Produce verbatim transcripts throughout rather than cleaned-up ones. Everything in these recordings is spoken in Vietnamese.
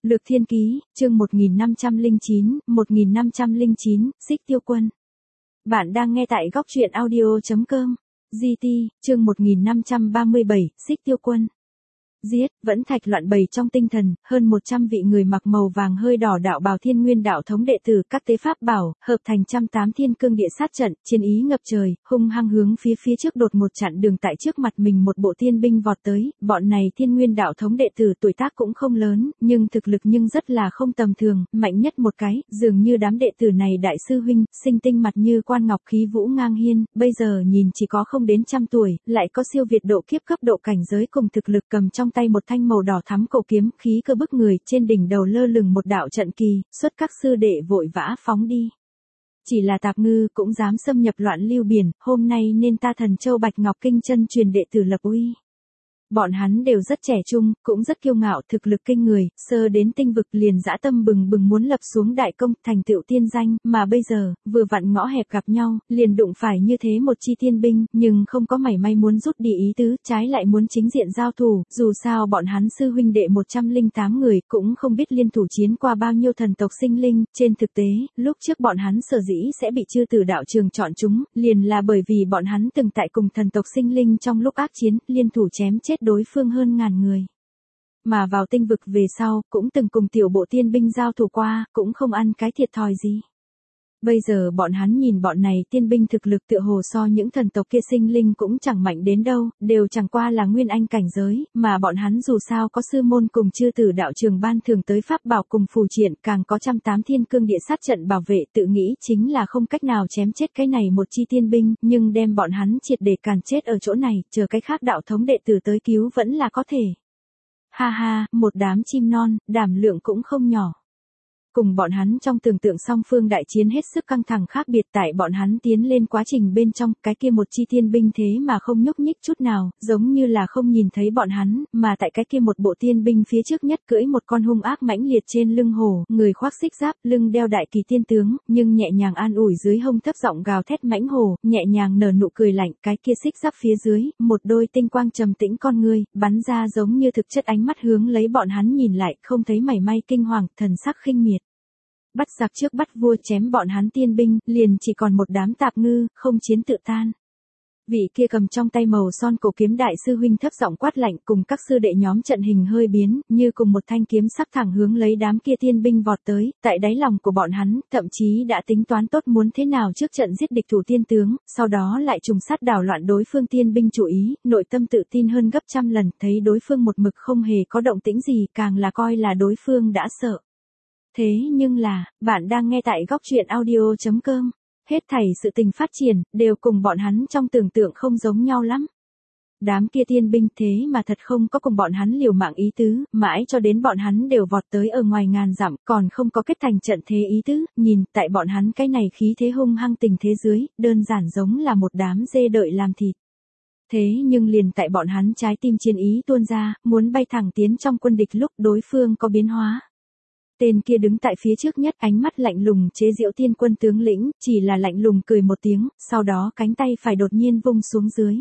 Lược Thiên Ký, chương một nghìn năm trăm lẻ chín, một nghìn năm trăm lẻ chín, Xích Tiêu Quân. Bạn đang nghe tại góc truyện audio chấm com. giê tê, chương một nghìn năm trăm ba mươi bảy, Xích Tiêu Quân. Giết, vẫn thạch loạn bầy trong tinh thần, hơn một trăm vị người mặc màu vàng hơi đỏ đạo bào Thiên Nguyên đạo thống đệ tử, các tế pháp bảo, hợp thành trăm tám thiên cương địa sát trận, chiến ý ngập trời, hung hăng hướng phía phía trước đột một chặn đường tại trước mặt mình một bộ tiên binh vọt tới, bọn này Thiên Nguyên đạo thống đệ tử tuổi tác cũng không lớn, nhưng thực lực nhưng rất là không tầm thường, mạnh nhất một cái, dường như đám đệ tử này đại sư huynh, sinh tinh mặt như quan ngọc khí vũ ngang hiên, bây giờ nhìn chỉ có không đến trăm tuổi, lại có siêu việt độ kiếp cấp độ cảnh giới cùng thực lực, cầm trong tay một thanh màu đỏ thắm cổ kiếm, khí cơ bức người, trên đỉnh đầu lơ lửng một đạo trận kỳ, xuất các sư đệ vội vã phóng đi. Chỉ là tạp ngư cũng dám xâm nhập loạn lưu biển, hôm nay nên ta Thần Châu Bạch Ngọc Kinh chân truyền đệ tử lập uy. Bọn hắn đều rất trẻ trung, cũng rất kiêu ngạo, thực lực kinh người, sơ đến tinh vực liền dã tâm bừng bừng muốn lập xuống đại công, thành tựu tiên danh, mà bây giờ, vừa vặn ngõ hẹp gặp nhau, liền đụng phải như thế một chi tiên binh, nhưng không có mảy may muốn rút đi ý tứ, trái lại muốn chính diện giao thủ, dù sao bọn hắn sư huynh đệ một trăm lẻ tám người, cũng không biết liên thủ chiến qua bao nhiêu thần tộc sinh linh, trên thực tế, lúc trước bọn hắn sở dĩ sẽ bị chư tử đạo trường chọn chúng, liền là bởi vì bọn hắn từng tại cùng thần tộc sinh linh trong lúc ác chiến, liên thủ chém chết đối phương hơn ngàn người. Mà vào tinh vực về sau, cũng từng cùng tiểu bộ tiên binh giao thủ qua, cũng không ăn cái thiệt thòi gì. Bây giờ bọn hắn nhìn bọn này tiên binh thực lực tựa hồ so những thần tộc kia sinh linh cũng chẳng mạnh đến đâu, đều chẳng qua là nguyên anh cảnh giới, mà bọn hắn dù sao có sư môn cùng chư tử đạo trường ban thường tới pháp bảo cùng phù triện, càng có trăm tám thiên cương địa sát trận bảo vệ, tự nghĩ chính là không cách nào chém chết cái này một chi tiên binh, nhưng đem bọn hắn triệt để càn chết ở chỗ này, chờ cái khác đạo thống đệ tử tới cứu vẫn là có thể. Ha ha, một đám chim non, đảm lượng cũng không nhỏ. Cùng bọn hắn trong tưởng tượng song phương đại chiến hết sức căng thẳng khác biệt, tại bọn hắn tiến lên quá trình bên trong, cái kia một chi tiên binh thế mà không nhúc nhích chút nào, giống như là không nhìn thấy bọn hắn, mà tại cái kia một bộ tiên binh phía trước nhất cưỡi một con hung ác mãnh liệt trên lưng hổ, người khoác xích giáp, lưng đeo đại kỳ tiên tướng, nhưng nhẹ nhàng an ủi dưới hông thấp giọng gào thét mãnh hổ, nhẹ nhàng nở nụ cười lạnh, cái kia xích giáp phía dưới, một đôi tinh quang trầm tĩnh con ngươi, bắn ra giống như thực chất ánh mắt hướng lấy bọn hắn nhìn lại, không thấy mảy may kinh hoàng, thần sắc khinh miệt. Bắt giặc trước bắt vua, chém bọn hắn tiên binh, liền chỉ còn một đám tạp ngư, không chiến tự tan. Vị kia cầm trong tay màu son cổ kiếm đại sư huynh thấp giọng quát lạnh, cùng các sư đệ nhóm trận hình hơi biến, như cùng một thanh kiếm sắc thẳng hướng lấy đám kia tiên binh vọt tới, tại đáy lòng của bọn hắn, thậm chí đã tính toán tốt muốn thế nào trước trận giết địch thủ tiên tướng, sau đó lại trùng sát đảo loạn đối phương tiên binh chủ ý, nội tâm tự tin hơn gấp trăm lần, thấy đối phương một mực không hề có động tĩnh gì, càng là coi là đối phương đã sợ. Thế nhưng là, bạn đang nghe tại góc truyện audio chấm com, hết thảy sự tình phát triển, đều cùng bọn hắn trong tưởng tượng không giống nhau lắm. Đám kia tiên binh thế mà thật không có cùng bọn hắn liều mạng ý tứ, mãi cho đến bọn hắn đều vọt tới ở ngoài ngàn dặm, còn không có kết thành trận thế ý tứ, nhìn, tại bọn hắn cái này khí thế hung hăng tình thế dưới, đơn giản giống là một đám dê đợi làm thịt. Thế nhưng liền tại bọn hắn trái tim chiến ý tuôn ra, muốn bay thẳng tiến trong quân địch lúc đối phương có biến hóa. Tên kia đứng tại phía trước nhất, ánh mắt lạnh lùng chế giễu tiên quân tướng lĩnh, chỉ là lạnh lùng cười một tiếng, sau đó cánh tay phải đột nhiên vung xuống dưới.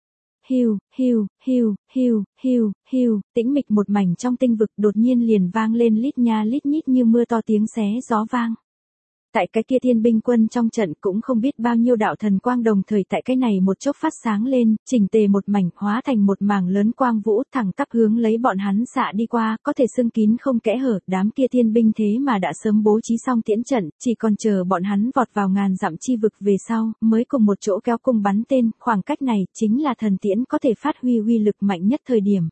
Hiu, hiu, hiu, hiu, hiu, hiu, tĩnh mịch một mảnh trong tinh vực đột nhiên liền vang lên lít nha lít nhít như mưa to tiếng xé gió vang. Tại cái kia tiên binh quân trong trận cũng không biết bao nhiêu đạo thần quang đồng thời tại cái này một chốc phát sáng lên, chỉnh tề một mảnh hóa thành một mảng lớn quang vũ thẳng tắp hướng lấy bọn hắn xạ đi qua, có thể xưng kín không kẽ hở, đám kia tiên binh thế mà đã sớm bố trí xong tiễn trận, chỉ còn chờ bọn hắn vọt vào ngàn dặm chi vực về sau, mới cùng một chỗ kéo cung bắn tên, khoảng cách này chính là thần tiễn có thể phát huy uy lực mạnh nhất thời điểm.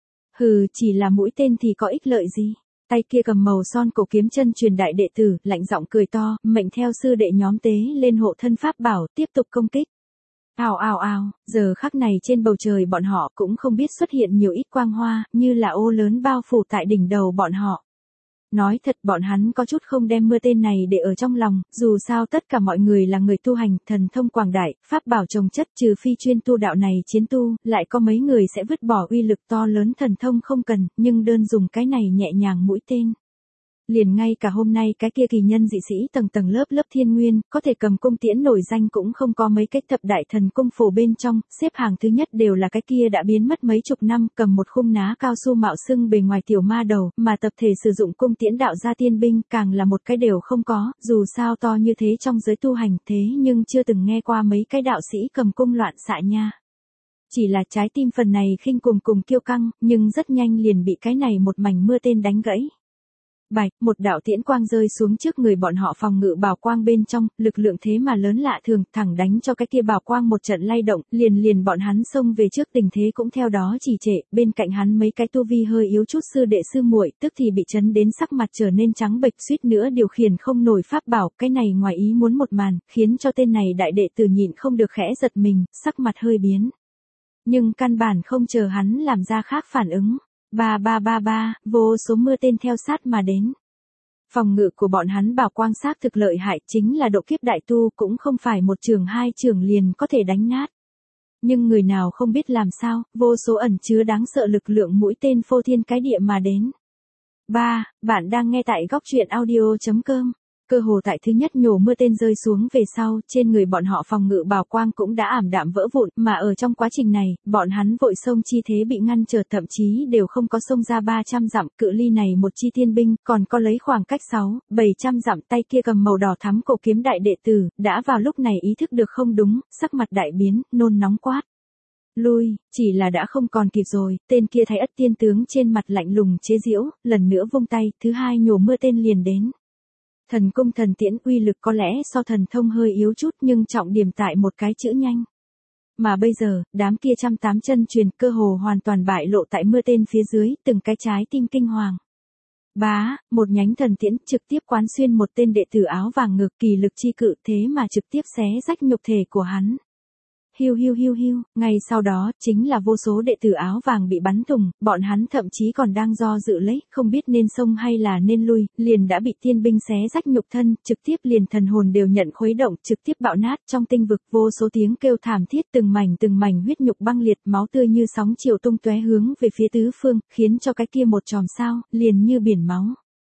Hừ, chỉ là mũi tên thì có ích lợi gì? Tay kia cầm màu son cổ kiếm chân truyền đại đệ tử, lạnh giọng cười to, mệnh theo sư đệ nhóm tế lên hộ thân pháp bảo, tiếp tục công kích. Ào ào ào, giờ khắc này trên bầu trời bọn họ cũng không biết xuất hiện nhiều ít quang hoa, như là ô lớn bao phủ tại đỉnh đầu bọn họ. Nói thật bọn hắn có chút không đem mưa tên này để ở trong lòng, dù sao tất cả mọi người là người tu hành, thần thông quảng đại, pháp bảo trồng chất, trừ phi chuyên tu đạo này chiến tu, lại có mấy người sẽ vứt bỏ uy lực to lớn thần thông không cần, nhưng đơn dùng cái này nhẹ nhàng mũi tên. Liền ngay cả hôm nay cái kia kỳ nhân dị sĩ tầng tầng lớp lớp thiên nguyên, có thể cầm cung tiễn nổi danh cũng không có mấy cái thập đại thần cung phổ bên trong, xếp hàng thứ nhất đều là cái kia đã biến mất mấy chục năm, cầm một khung ná cao su mạo xưng bề ngoài tiểu ma đầu, mà tập thể sử dụng cung tiễn đạo ra tiên binh, càng là một cái đều không có, dù sao to như thế trong giới tu hành, thế nhưng chưa từng nghe qua mấy cái đạo sĩ cầm cung loạn xạ nha. Chỉ là trái tim phần này khinh cùng cùng kiêu căng, nhưng rất nhanh liền bị cái này một mảnh mưa tên đánh gãy. Bạch, một đạo tiễn quang rơi xuống trước người bọn họ phòng ngự bảo quang bên trong, lực lượng thế mà lớn lạ thường, thẳng đánh cho cái kia bảo quang một trận lay động, liền liền bọn hắn xông về trước, tình thế cũng theo đó trì trệ, bên cạnh hắn mấy cái tu vi hơi yếu chút sư đệ sư muội, tức thì bị chấn đến sắc mặt trở nên trắng bệch, suýt nữa điều khiển không nổi pháp bảo, cái này ngoài ý muốn một màn, khiến cho tên này đại đệ tử nhịn không được khẽ giật mình, sắc mặt hơi biến. Nhưng căn bản không chờ hắn làm ra khác phản ứng. Ba ba ba ba, vô số mưa tên theo sát mà đến. Phòng ngự của bọn hắn bảo quang xác thực lợi hại, chính là độ kiếp đại tu, cũng không phải một trường hai trường liền có thể đánh nát. Nhưng người nào không biết làm sao, vô số ẩn chứa đáng sợ lực lượng mũi tên phô thiên cái địa mà đến. Ba, bạn đang nghe tại góc truyện audio chấm com. Cơ hồ tại thứ nhất nhổ mưa tên rơi xuống về sau, trên người bọn họ phòng ngự bảo quang cũng đã ảm đạm vỡ vụn, mà ở trong quá trình này, bọn hắn vội xông chi thế bị ngăn trở, thậm chí đều không có xông ra ba trăm dặm, cự ly này một chi thiên binh, còn có lấy khoảng cách sáu, bảy trăm dặm, tay kia cầm màu đỏ thắm cổ kiếm đại đệ tử, đã vào lúc này ý thức được không đúng, sắc mặt đại biến, nôn nóng quát. Lui, chỉ là đã không còn kịp rồi, tên kia thái ất tiên tướng trên mặt lạnh lùng chế giễu, lần nữa vung tay, thứ hai nhổ mưa tên liền đến. Thần cung thần tiễn uy lực có lẽ so thần thông hơi yếu chút nhưng trọng điểm tại một cái chữ nhanh. Mà bây giờ, đám kia trăm tám chân truyền cơ hồ hoàn toàn bại lộ tại mưa tên phía dưới, từng cái trái tim kinh hoàng. Bá, một nhánh thần tiễn trực tiếp quán xuyên một tên đệ tử áo vàng ngực, kỳ lực chi cự, thế mà trực tiếp xé rách nhục thể của hắn. Hiu hiu hiu hiu, ngay sau đó, chính là vô số đệ tử áo vàng bị bắn thủng, bọn hắn thậm chí còn đang do dự lấy, không biết nên xông hay là nên lui, liền đã bị tiên binh xé rách nhục thân, trực tiếp liền thần hồn đều nhận khuấy động, trực tiếp bạo nát, trong tinh vực vô số tiếng kêu thảm thiết, từng mảnh từng mảnh huyết nhục băng liệt, máu tươi như sóng chiều tung tóe hướng về phía tứ phương, khiến cho cái kia một chòm sao, liền như biển máu.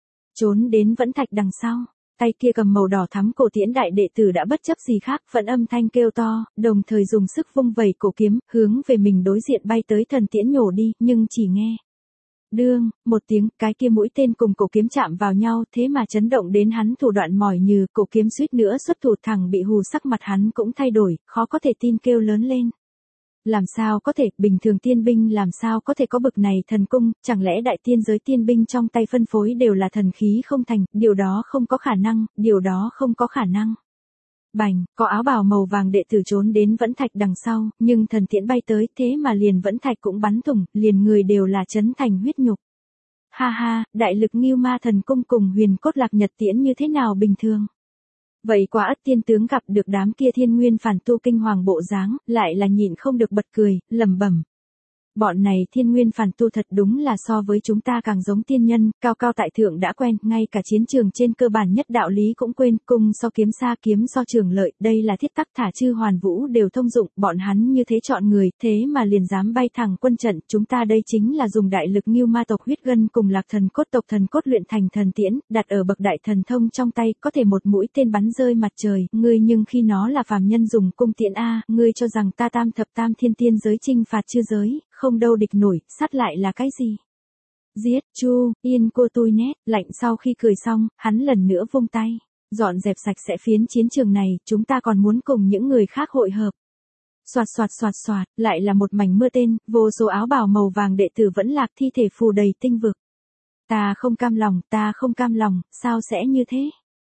Trốn đến vẫn thạch đằng sau. Tay kia cầm màu đỏ thắm cổ tiễn đại đệ tử đã bất chấp gì khác, vẫn âm thanh kêu to, đồng thời dùng sức vung vẩy cổ kiếm, hướng về mình đối diện bay tới thần tiễn nhổ đi, nhưng chỉ nghe. Đương, một tiếng, cái kia mũi tên cùng cổ kiếm chạm vào nhau, thế mà chấn động đến hắn thủ đoạn mỏi nhừ, cổ kiếm suýt nữa xuất thủ, thẳng bị hù, sắc mặt hắn cũng thay đổi, khó có thể tin kêu lớn lên. Làm sao có thể, bình thường tiên binh làm sao có thể có bực này thần cung, chẳng lẽ đại tiên giới tiên binh trong tay phân phối đều là thần khí không thành, điều đó không có khả năng, điều đó không có khả năng. Bành, có áo bào màu vàng đệ tử trốn đến vẫn thạch đằng sau, nhưng thần tiễn bay tới, thế mà liền vẫn thạch cũng bắn thủng, liền người đều là chấn thành huyết nhục. Ha ha, đại lực Ngưu Ma thần cung cùng huyền cốt lạc nhật tiễn như thế nào bình thường? Vậy quá ất tiên tướng gặp được đám kia thiên nguyên phản tu kinh hoàng bộ dáng, lại là nhịn không được bật cười, lẩm bẩm. Bọn này thiên nguyên phản tu thật đúng là so với chúng ta càng giống tiên nhân, cao cao tại thượng đã quen, ngay cả chiến trường trên cơ bản nhất đạo lý cũng quên, cung so kiếm xa kiếm so trường lợi, đây là thiết tắc thả chư hoàn vũ đều thông dụng, bọn hắn như thế chọn người, thế mà liền dám bay thẳng quân trận, chúng ta đây chính là dùng đại lực Ngưu Ma tộc huyết gân cùng lạc thần cốt tộc thần cốt luyện thành thần tiễn, đặt ở bậc đại thần thông trong tay, có thể một mũi tên bắn rơi mặt trời, ngươi nhưng khi nó là phàm nhân dùng cung tiễn a, ngươi cho rằng ta tam thập tam thiên tiên giới chinh phạt chư giới, không đâu địch nổi, sát lại là cái gì? Giết, Chu, Yên cô tui nét, lạnh sau khi cười xong, hắn lần nữa vung tay, dọn dẹp sạch sẽ phiến chiến trường này, chúng ta còn muốn cùng những người khác hội hợp. Soạt soạt soạt soạt, lại là một mảnh mưa tên, vô số áo bào màu vàng đệ tử vẫn lạc thi thể phù đầy tinh vực. Ta không cam lòng, ta không cam lòng, sao sẽ như thế?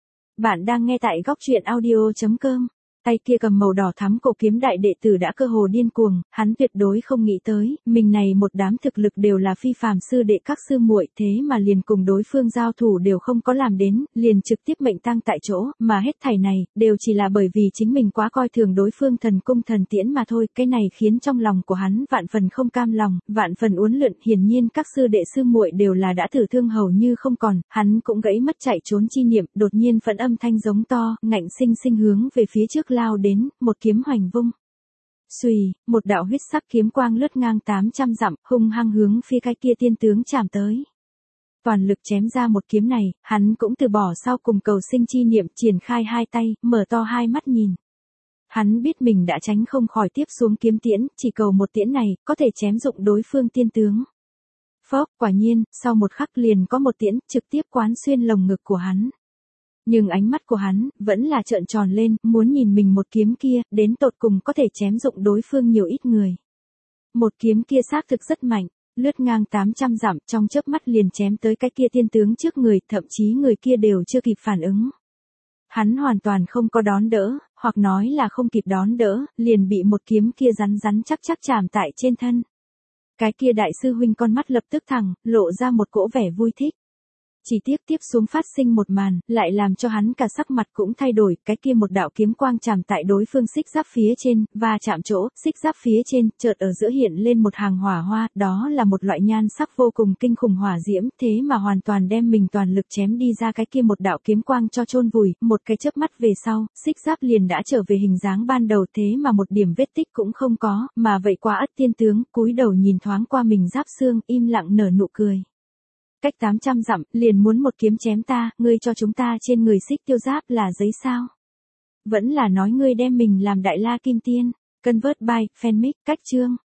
Bạn đang nghe tại góc truyện audio chấm com. Tay kia cầm màu đỏ thắm cổ kiếm đại đệ tử đã cơ hồ điên cuồng, hắn tuyệt đối không nghĩ tới, mình này một đám thực lực đều là phi phàm sư đệ các sư muội, thế mà liền cùng đối phương giao thủ đều không có làm đến, liền trực tiếp mệnh tang tại chỗ, mà hết thảy này, đều chỉ là bởi vì chính mình quá coi thường đối phương thần cung thần tiễn mà thôi, cái này khiến trong lòng của hắn vạn phần không cam lòng, vạn phần uốn lượn, hiển nhiên các sư đệ sư muội đều là đã thử thương hầu như không còn, hắn cũng gãy mất chạy trốn chi niệm, đột nhiên phẫn âm thanh giống to, ngạnh sinh sinh hướng về phía trước lao đến, một kiếm hoành vung. Xùy, một đạo huyết sắc kiếm quang lướt ngang tám trăm dặm, hung hăng hướng phía cái kia tiên tướng chạm tới. toàn lực chém ra một kiếm này, hắn cũng từ bỏ sau cùng cầu sinh chi niệm, triển khai hai tay, mở to hai mắt nhìn. Hắn biết mình đã tránh không khỏi tiếp xuống kiếm tiễn, chỉ cầu một tiễn này, có thể chém dụng đối phương tiên tướng. Phốc, quả nhiên, sau một khắc liền có một tiễn, trực tiếp quán xuyên lồng ngực của hắn. Nhưng ánh mắt của hắn, vẫn là trợn tròn lên, muốn nhìn mình một kiếm kia, đến tột cùng có thể chém dụng đối phương nhiều ít người. Một kiếm kia xác thực rất mạnh, lướt ngang tám trăm dặm, trong chớp mắt liền chém tới cái kia tiên tướng trước người, thậm chí người kia đều chưa kịp phản ứng. Hắn hoàn toàn không có đón đỡ, hoặc nói là không kịp đón đỡ, liền bị một kiếm kia rắn rắn chắc chắc chạm tại trên thân. Cái kia đại sư huynh con mắt lập tức thẳng, lộ ra một cỗ vẻ vui thích. Chỉ tiếc tiếp xuống phát sinh một màn, lại làm cho hắn cả sắc mặt cũng thay đổi, cái kia một đạo kiếm quang chạm tại đối phương xích giáp phía trên, và chạm chỗ, xích giáp phía trên, chợt ở giữa hiện lên một hàng hỏa hoa, đó là một loại nhan sắc vô cùng kinh khủng hỏa diễm, thế mà hoàn toàn đem mình toàn lực chém đi ra cái kia một đạo kiếm quang cho chôn vùi, một cái chớp mắt về sau, xích giáp liền đã trở về hình dáng ban đầu, thế mà một điểm vết tích cũng không có, mà vậy quá ất tiên tướng, cúi đầu nhìn thoáng qua mình giáp xương, im lặng nở nụ cười. Cách tám trăm dặm, liền muốn một kiếm chém ta, ngươi cho chúng ta trên người xích tiêu giáp là giấy sao? Vẫn là nói ngươi đem mình làm đại la kim tiên. Convert by, fanmic, cách chương.